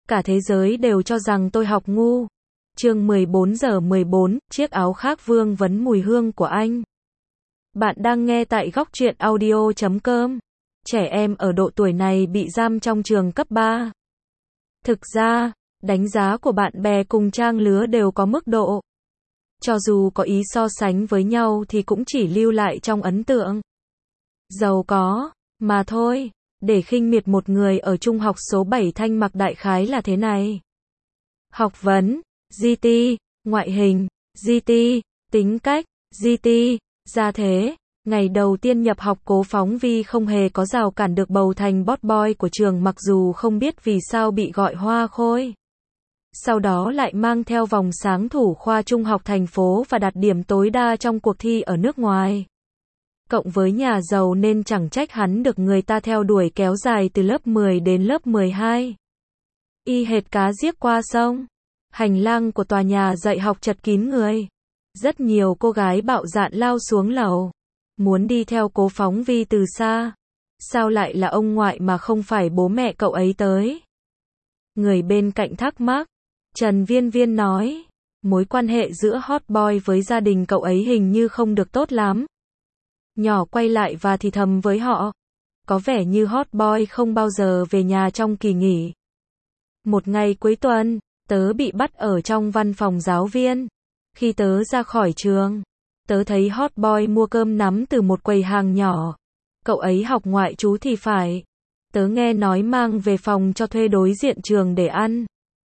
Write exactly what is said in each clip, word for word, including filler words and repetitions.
Cả thế giới đều cho rằng tôi học ngu. Chương mười bốn giờ mười bốn, chiếc áo khác vương vấn mùi hương của anh. Bạn đang nghe tại góc truyện audio chấm com. Trẻ em ở độ tuổi này bị giam trong trường cấp ba. Thực ra, đánh giá của bạn bè cùng trang lứa đều có mức độ. Cho dù có ý so sánh với nhau thì cũng chỉ lưu lại trong ấn tượng. Giàu có, mà thôi. Để khinh miệt một người ở trung học số bảy Thanh Mặc đại khái là thế này. Học vấn, giê tê, ngoại hình, giê tê, tính cách, giê tê, gia thế. Ngày đầu tiên nhập học Cố Phóng Vi không hề có rào cản được bầu thành bad boy của trường mặc dù không biết vì sao bị gọi hoa khôi. Sau đó lại mang theo vòng sáng thủ khoa trung học thành phố và đạt điểm tối đa trong cuộc thi ở nước ngoài. Cộng với nhà giàu nên chẳng trách hắn được người ta theo đuổi kéo dài từ lớp mười đến lớp mười hai. Y hệt cá giết qua sông. Hành lang của tòa nhà dạy học chật kín người. Rất nhiều cô gái bạo dạn lao xuống lầu. Muốn đi theo Cố Phóng Vi từ xa. Sao lại là ông ngoại mà không phải bố mẹ cậu ấy tới? Người bên cạnh thắc mắc. Trần Viên Viên nói. Mối quan hệ giữa hot boy với gia đình cậu ấy hình như không được tốt lắm. Nhỏ quay lại và thì thầm với họ. Có vẻ như hot boy không bao giờ về nhà trong kỳ nghỉ. Một ngày cuối tuần, tớ bị bắt ở trong văn phòng giáo viên. Khi tớ ra khỏi trường, tớ thấy hot boy mua cơm nắm từ một quầy hàng nhỏ. Cậu ấy học ngoại trú thì phải. Tớ nghe nói mang về phòng cho thuê đối diện trường để ăn.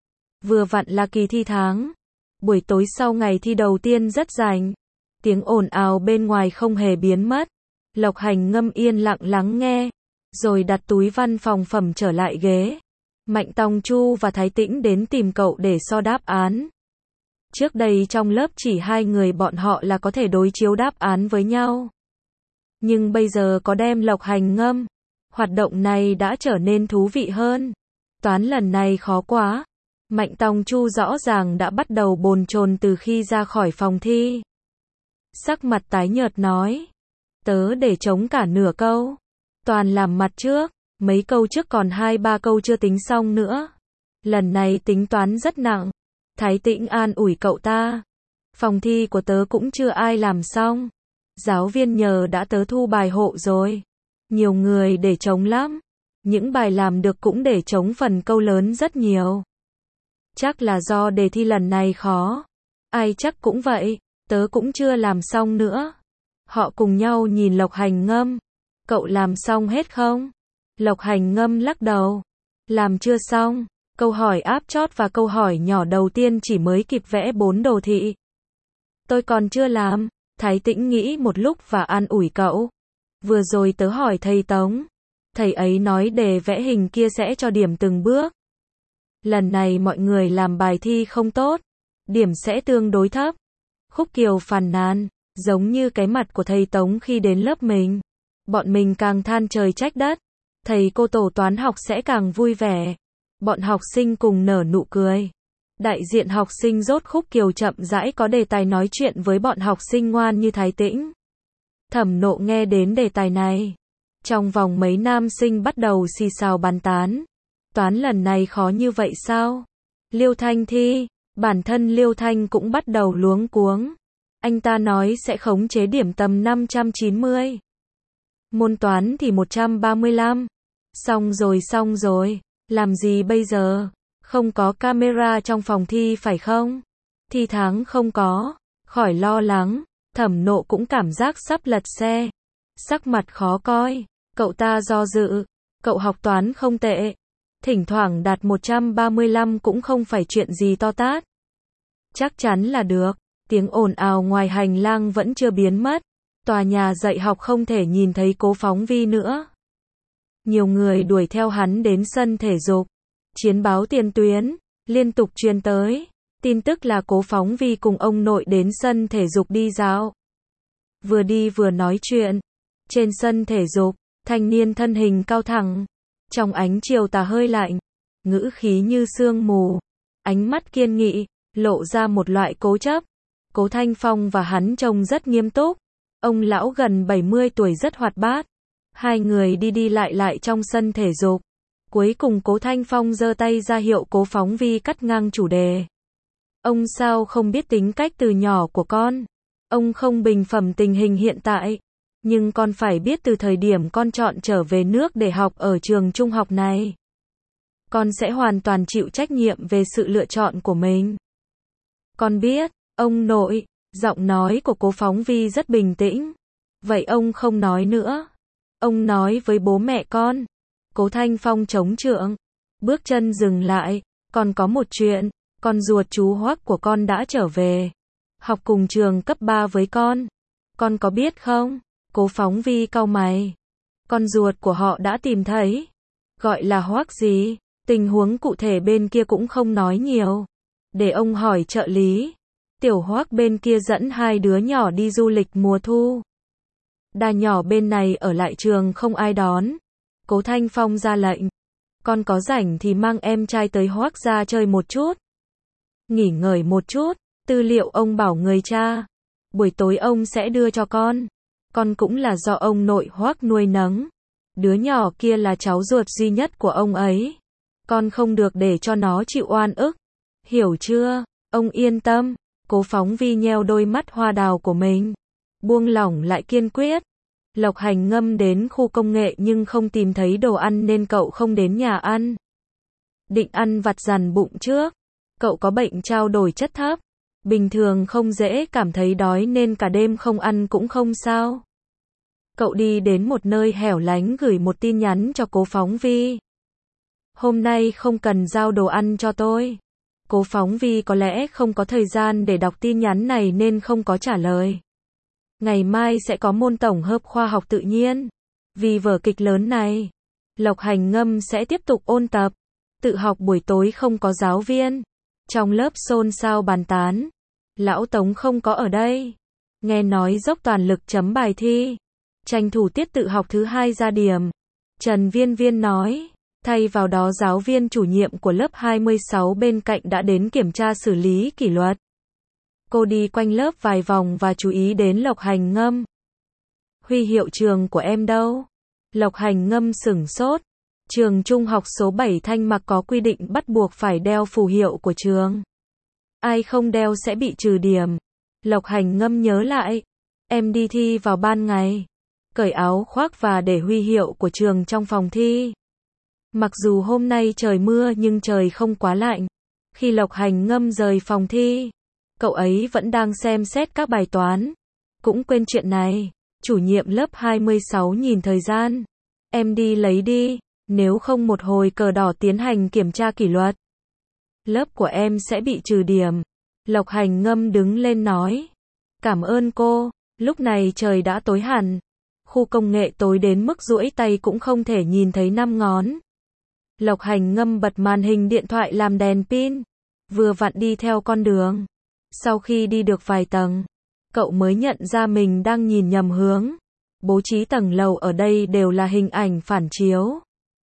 Vừa vặn là kỳ thi tháng. Buổi tối sau ngày thi đầu tiên rất rảnh. Tiếng ồn ào bên ngoài không hề biến mất. Lộc Hành ngâm yên lặng lắng nghe. Rồi đặt túi văn phòng phẩm trở lại ghế. Mạnh Tòng Chu và Thái Tĩnh đến tìm cậu để so đáp án. Trước đây trong lớp chỉ hai người bọn họ là có thể đối chiếu đáp án với nhau. Nhưng bây giờ có đem Lộc Hành ngâm. Hoạt động này đã trở nên thú vị hơn. Toán lần này khó quá. Mạnh Tòng Chu rõ ràng đã bắt đầu bồn chồn từ khi ra khỏi phòng thi. Sắc mặt tái nhợt nói. Tớ để trống cả nửa câu. Toàn làm mặt trước. Mấy câu trước còn hai ba câu chưa tính xong nữa. Lần này tính toán rất nặng. Thái Tĩnh an ủi cậu ta. Phòng thi của tớ cũng chưa ai làm xong. Giáo viên nhờ đã tớ thu bài hộ rồi. Nhiều người để trống lắm. Những bài làm được cũng để trống phần câu lớn rất nhiều. Chắc là do đề thi lần này khó. Ai chắc cũng vậy. Tớ cũng chưa làm xong nữa. Họ cùng nhau nhìn Lộc Hành ngâm. Cậu làm xong hết không? Lộc Hành ngâm lắc đầu. Làm chưa xong. Câu hỏi áp chót và câu hỏi nhỏ đầu tiên chỉ mới kịp vẽ bốn đồ thị. Tôi còn chưa làm. Thái Tĩnh nghĩ một lúc và an ủi cậu. Vừa rồi tớ hỏi thầy Tống. Thầy ấy nói đề vẽ hình kia sẽ cho điểm từng bước. Lần này mọi người làm bài thi không tốt. Điểm sẽ tương đối thấp. Khúc Kiều phàn nàn. Giống như cái mặt của thầy Tống khi đến lớp mình. Bọn mình càng than trời trách đất. Thầy cô tổ toán học sẽ càng vui vẻ. Bọn học sinh cùng nở nụ cười. Đại diện học sinh rốt Khúc Kiều chậm rãi có đề tài nói chuyện với bọn học sinh ngoan như Thái Tĩnh. Thẩm Nộ nghe đến đề tài này. Trong vòng mấy nam sinh bắt đầu xì xào bàn tán. Toán lần này khó như vậy sao? Liêu Thanh thi. Bản thân Liêu Thanh cũng bắt đầu luống cuống. Anh ta nói sẽ khống chế điểm tầm năm trăm chín mươi. Môn toán thì một trăm ba mươi lăm. Xong rồi xong rồi. Làm gì bây giờ? Không có camera trong phòng thi phải không? Thi tháng không có. Khỏi lo lắng. Thẩm Nộ cũng cảm giác sắp lật xe. Sắc mặt khó coi. Cậu ta do dự. Cậu học toán không tệ. Thỉnh thoảng đạt một trăm ba mươi lăm cũng không phải chuyện gì to tát. Chắc chắn là được. Tiếng ồn ào ngoài hành lang vẫn chưa biến mất. Tòa nhà dạy học không thể nhìn thấy Cố Phóng Vi nữa. Nhiều người đuổi theo hắn đến sân thể dục. Chiến báo tiền tuyến liên tục truyền tới. Tin tức là Cố Phóng Vi cùng ông nội đến sân thể dục đi dạo. Vừa đi vừa nói chuyện. Trên sân thể dục, thanh niên thân hình cao thẳng. Trong ánh chiều tà hơi lạnh. Ngữ khí như sương mù. Ánh mắt kiên nghị, lộ ra một loại cố chấp. Cố Thanh Phong và hắn trông rất nghiêm túc. Ông lão gần bảy mươi tuổi rất hoạt bát. Hai người đi đi lại lại trong sân thể dục. Cuối cùng Cố Thanh Phong giơ tay ra hiệu Cố Phóng Vi cắt ngang chủ đề. Ông sao không biết tính cách từ nhỏ của con? Ông không bình phẩm tình hình hiện tại. Nhưng con phải biết từ thời điểm con chọn trở về nước để học ở trường trung học này. Con sẽ hoàn toàn chịu trách nhiệm về sự lựa chọn của mình. Con biết, ông nội. Giọng nói của Cố Phóng Vi rất bình tĩnh. Vậy ông không nói nữa. Ông nói với bố mẹ con. Cố Thanh Phong chống trượng. Bước chân dừng lại. Còn có một chuyện. Con ruột chú Hoắc của con đã trở về. Học cùng trường cấp ba với con. Con có biết không? Cố Phóng Vi cau mày. Con ruột của họ đã tìm thấy. Gọi là Hoắc gì? Tình huống cụ thể bên kia cũng không nói nhiều. Để ông hỏi trợ lý. Tiểu Hoắc bên kia dẫn hai đứa nhỏ đi du lịch mùa thu. Đà nhỏ bên này ở lại trường không ai đón. Cố Thanh Phong ra lệnh. Con có rảnh thì mang em trai tới Hoắc ra chơi một chút. Nghỉ ngơi một chút. Tư liệu ông bảo người cha. Buổi tối ông sẽ đưa cho con. Con cũng là do ông nội Hoắc nuôi nấng. Đứa nhỏ kia là cháu ruột duy nhất của ông ấy. Con không được để cho nó chịu oan ức. Hiểu chưa? Ông yên tâm. Cố Phóng Vi nheo đôi mắt hoa đào của mình. Buông lỏng lại kiên quyết. Lộc Hành Ngâm đến khu công nghệ nhưng không tìm thấy đồ ăn nên cậu không đến nhà ăn. Định ăn vặt dằn bụng trước. Cậu có bệnh trao đổi chất thấp. Bình thường không dễ cảm thấy đói nên cả đêm không ăn cũng không sao. Cậu đi đến một nơi hẻo lánh gửi một tin nhắn cho Cố Phóng Vi. Hôm nay không cần giao đồ ăn cho tôi. Cố Phóng Vi có lẽ không có thời gian để đọc tin nhắn này nên không có trả lời. Ngày mai sẽ có môn tổng hợp khoa học tự nhiên. Vì vở kịch lớn này, Lộc Hành Ngâm sẽ tiếp tục ôn tập. Tự học buổi tối không có giáo viên. Trong lớp xôn xao bàn tán. Lão Tống không có ở đây. Nghe nói dốc toàn lực chấm bài thi. Tranh thủ tiết tự học thứ hai ra điểm. Trần Viên Viên nói. Thay vào đó giáo viên chủ nhiệm của lớp hai mươi sáu bên cạnh đã đến kiểm tra xử lý kỷ luật. Cô đi quanh lớp vài vòng và chú ý đến Lộc Hành Ngâm. Huy hiệu trường của em đâu? Lộc Hành Ngâm sửng sốt. Trường trung học số bảy Thanh Mặc có quy định bắt buộc phải đeo phù hiệu của trường. Ai không đeo sẽ bị trừ điểm. Lộc Hành Ngâm nhớ lại. Em đi thi vào ban ngày. Cởi áo khoác và để huy hiệu của trường trong phòng thi. Mặc dù hôm nay trời mưa nhưng trời không quá lạnh. Khi Lộc Hành Ngâm rời phòng thi, cậu ấy vẫn đang xem xét các bài toán. Cũng quên chuyện này. Chủ nhiệm lớp hai mươi sáu nhìn thời gian. Em đi lấy đi. Nếu không một hồi cờ đỏ tiến hành kiểm tra kỷ luật. Lớp của em sẽ bị trừ điểm. Lộc Hành Ngâm đứng lên nói. Cảm ơn cô. Lúc này trời đã tối hẳn. Khu công nghệ tối đến mức duỗi tay cũng không thể nhìn thấy năm ngón. Lộc Hành Ngâm bật màn hình điện thoại làm đèn pin. Vừa vặn đi theo con đường. Sau khi đi được vài tầng, cậu mới nhận ra mình đang nhìn nhầm hướng. Bố trí tầng lầu ở đây đều là hình ảnh phản chiếu.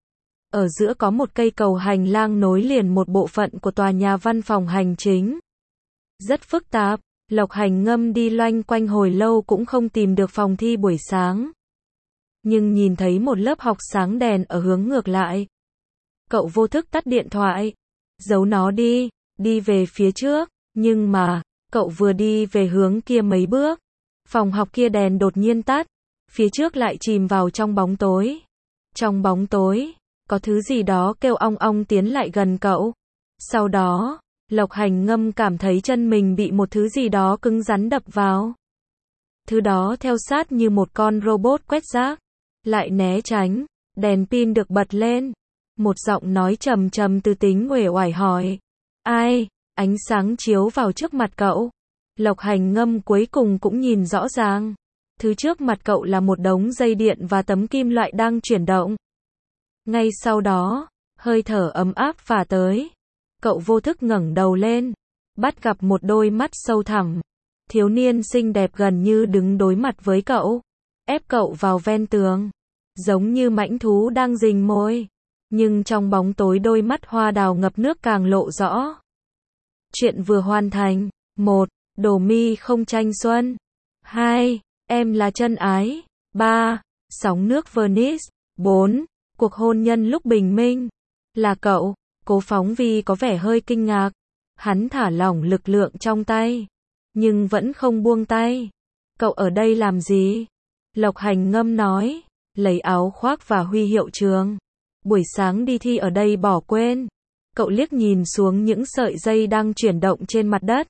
Ở giữa có một cây cầu hành lang nối liền một bộ phận của tòa nhà văn phòng hành chính. Rất phức tạp, Lộc Hành Ngâm đi loanh quanh hồi lâu cũng không tìm được phòng thi buổi sáng. Nhưng nhìn thấy một lớp học sáng đèn ở hướng ngược lại. Cậu vô thức tắt điện thoại. Giấu nó đi, đi về phía trước. Nhưng mà, cậu vừa đi về hướng kia mấy bước. Phòng học kia đèn đột nhiên tắt. Phía trước lại chìm vào trong bóng tối. Trong bóng tối, có thứ gì đó kêu ong ong tiến lại gần cậu. Sau đó, Lộc Hành Ngâm cảm thấy chân mình bị một thứ gì đó cứng rắn đập vào. Thứ đó theo sát như một con robot quét rác. Lại né tránh, đèn pin được bật lên. Một giọng nói trầm trầm từ tính uể oải hỏi. Ai? Ánh sáng chiếu vào trước mặt cậu. Lộc Hành Ngâm cuối cùng cũng nhìn rõ ràng. Thứ trước mặt cậu là một đống dây điện và tấm kim loại đang chuyển động. Ngay sau đó, hơi thở ấm áp phả tới. Cậu vô thức ngẩng đầu lên. Bắt gặp một đôi mắt sâu thẳm. Thiếu niên xinh đẹp gần như đứng đối mặt với cậu. Ép cậu vào ven tường. Giống như mãnh thú đang rình mồi. Nhưng trong bóng tối đôi mắt hoa đào ngập nước càng lộ rõ. Chuyện vừa hoàn thành. một. Đổ mi không tranh xuân. hai. Em là chân ái. ba. Sóng nước Venice. bốn. Cuộc hôn nhân lúc bình minh. Là cậu, Cố Phóng Vi có vẻ hơi kinh ngạc. Hắn thả lỏng lực lượng trong tay, nhưng vẫn không buông tay. Cậu ở đây làm gì? Lộc Hành Ngâm nói, lấy áo khoác và huy hiệu trường. Buổi sáng đi thi ở đây bỏ quên. Cậu liếc nhìn xuống những sợi dây đang chuyển động trên mặt đất.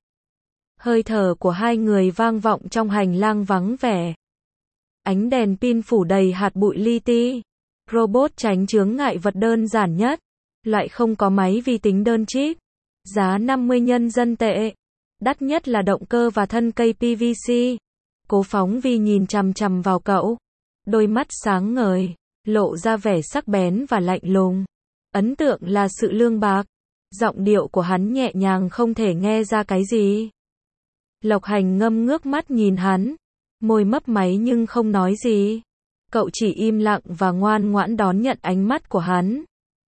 Hơi thở của hai người vang vọng trong hành lang vắng vẻ. Ánh đèn pin phủ đầy hạt bụi li ti. Robot tránh chướng ngại vật đơn giản nhất. Loại không có máy vi tính đơn chip. Giá năm mươi nhân dân tệ. Đắt nhất là động cơ và thân cây pê vê xê. Cố Phóng Vi nhìn chằm chằm vào cậu. Đôi mắt sáng ngời, lộ ra vẻ sắc bén và lạnh lùng. Ấn tượng là sự lương bạc. Giọng điệu của hắn nhẹ nhàng không thể nghe ra cái gì. Lộc Hành Ngâm ngước mắt nhìn hắn. Môi mấp máy nhưng không nói gì. Cậu chỉ im lặng và ngoan ngoãn đón nhận ánh mắt của hắn.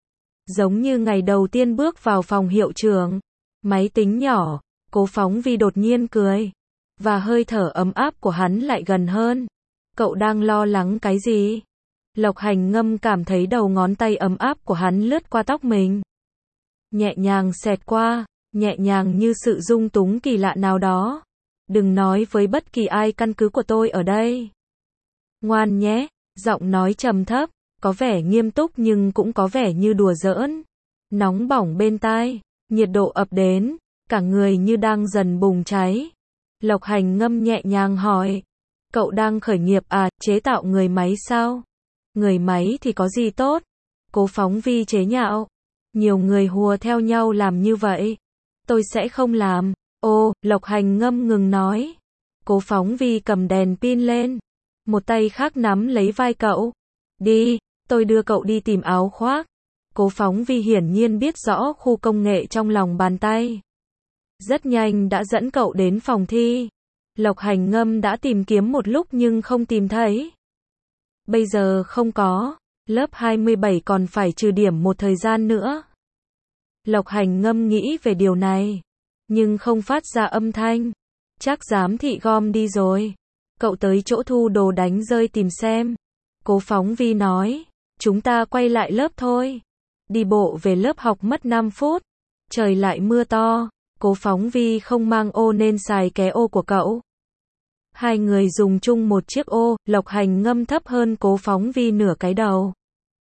Giống như ngày đầu tiên bước vào phòng hiệu trưởng. Máy tính nhỏ, Cố Phóng Vi đột nhiên cười. Và hơi thở ấm áp của hắn lại gần hơn. Cậu đang lo lắng cái gì? Lộc Hành Ngâm cảm thấy đầu ngón tay ấm áp của hắn lướt qua tóc mình. Nhẹ nhàng xẹt qua, nhẹ nhàng như sự dung túng kỳ lạ nào đó. Đừng nói với bất kỳ ai căn cứ của tôi ở đây. Ngoan nhé, giọng nói trầm thấp, có vẻ nghiêm túc nhưng cũng có vẻ như đùa giỡn. Nóng bỏng bên tai, nhiệt độ ập đến, cả người như đang dần bùng cháy. Lộc Hành Ngâm nhẹ nhàng hỏi, cậu đang khởi nghiệp à, chế tạo người máy sao? Người máy thì có gì tốt? Cố Phóng Vi chế nhạo. Nhiều người hùa theo nhau làm như vậy. Tôi sẽ không làm. Ô, Lộc Hành Ngâm ngừng nói. Cố Phóng Vi cầm đèn pin lên. Một tay khác nắm lấy vai cậu. Đi, tôi đưa cậu đi tìm áo khoác. Cố Phóng Vi hiển nhiên biết rõ khu công nghệ trong lòng bàn tay. Rất nhanh đã dẫn cậu đến phòng thi. Lộc Hành Ngâm đã tìm kiếm một lúc nhưng không tìm thấy. Bây giờ không có. Lớp hai mươi bảy còn phải trừ điểm một thời gian nữa. Lộc Hành Ngâm nghĩ về điều này. Nhưng không phát ra âm thanh. Chắc giám thị gom đi rồi. Cậu tới chỗ thu đồ đánh rơi tìm xem. Cố Phóng Vi nói. Chúng ta quay lại lớp thôi. Đi bộ về lớp học mất năm phút. Trời lại mưa to. Cố Phóng Vi không mang ô nên xài ké ô của cậu. Hai người dùng chung một chiếc ô. Lộc Hành Ngâm thấp hơn Cố Phóng Vi nửa cái đầu.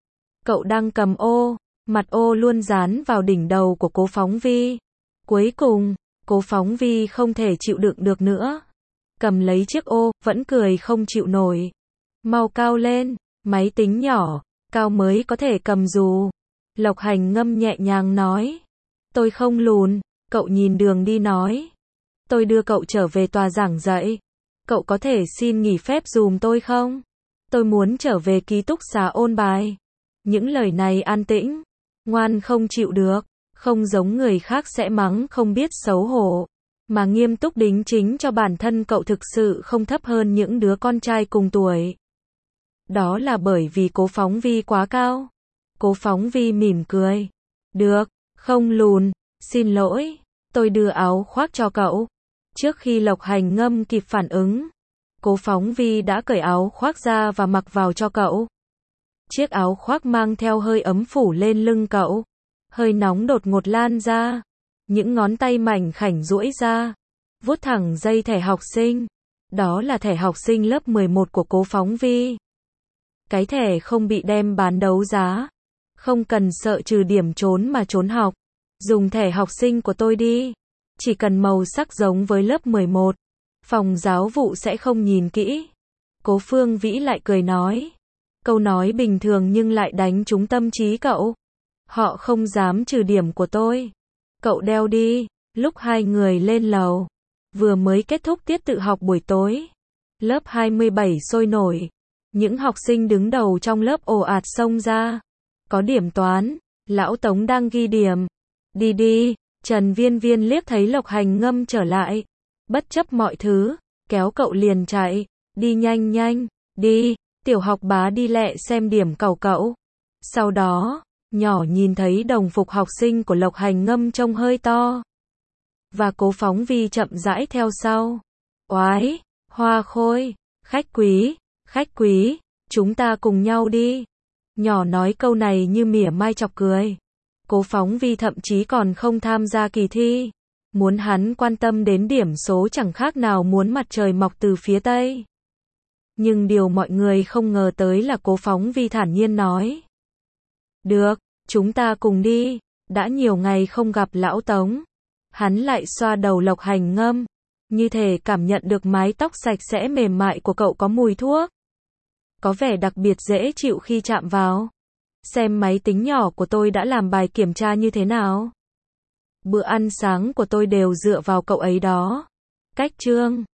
Cậu đang cầm ô. Mặt ô luôn dán vào đỉnh đầu của Cố Phóng Vi. Cuối cùng, Cố Phóng Vi không thể chịu đựng được nữa. Cầm lấy chiếc ô, vẫn cười không chịu nổi. Mau cao lên, máy tính nhỏ, cao mới có thể cầm dù. Lộc Hành Ngâm nhẹ nhàng nói. Tôi không lùn, cậu nhìn đường đi nói. Tôi đưa cậu trở về tòa giảng dạy. Cậu có thể xin nghỉ phép dùm tôi không? Tôi muốn trở về ký túc xá ôn bài. Những lời này an tĩnh, ngoan không chịu được, không giống người khác sẽ mắng không biết xấu hổ, mà nghiêm túc đính chính cho bản thân cậu thực sự không thấp hơn những đứa con trai cùng tuổi. Đó là bởi vì Cố Phóng Vi quá cao. Cố Phóng Vi mỉm cười. Được, không lùn, xin lỗi, tôi đưa áo khoác cho cậu. Trước khi Lộc Hành Ngâm kịp phản ứng, Cố Phóng Vi đã cởi áo khoác ra và mặc vào cho cậu. Chiếc áo khoác mang theo hơi ấm phủ lên lưng cậu. Hơi nóng đột ngột lan ra. Những ngón tay mảnh khảnh duỗi ra. Vuốt thẳng dây thẻ học sinh. Đó là thẻ học sinh lớp mười một của Cố Phóng Vi. Cái thẻ không bị đem bán đấu giá. Không cần sợ trừ điểm trốn mà trốn học. Dùng thẻ học sinh của tôi đi. Chỉ cần màu sắc giống với lớp mười một. Phòng giáo vụ sẽ không nhìn kỹ. Cố Phương Vĩ lại cười nói. Câu nói bình thường nhưng lại đánh trúng tâm trí cậu. Họ không dám trừ điểm của tôi. Cậu đeo đi. Lúc hai người lên lầu. Vừa mới kết thúc tiết tự học buổi tối. Lớp hai mươi bảy sôi nổi. Những học sinh đứng đầu trong lớp ồ ạt xông ra. Có điểm toán. Lão Tống đang ghi điểm. Đi đi. Trần Viên Viên liếc thấy Lộc Hành Ngâm trở lại. Bất chấp mọi thứ. Kéo cậu liền chạy. Đi nhanh nhanh. Đi. Tiểu học bá đi lẹ xem điểm cậu cậu. Sau đó, nhỏ nhìn thấy đồng phục học sinh của Lộc Hành Ngâm trông hơi to. Và Cố Phóng Vi chậm rãi theo sau. Oái, Hoa Khôi, khách quý, khách quý, chúng ta cùng nhau đi. Nhỏ nói câu này như mỉa mai chọc cười. Cố Phóng Vi thậm chí còn không tham gia kỳ thi. Muốn hắn quan tâm đến điểm số chẳng khác nào muốn mặt trời mọc từ phía Tây. Nhưng điều mọi người không ngờ tới là Cố Phóng Vi thản nhiên nói. Được, chúng ta cùng đi, đã nhiều ngày không gặp lão Tống. Hắn lại xoa đầu Lộc Hành ngâm, như thể cảm nhận được mái tóc sạch sẽ mềm mại của cậu có mùi thuốc. Có vẻ đặc biệt dễ chịu khi chạm vào. Xem máy tính nhỏ của tôi đã làm bài kiểm tra như thế nào. Bữa ăn sáng của tôi đều dựa vào cậu ấy đó. Cách chương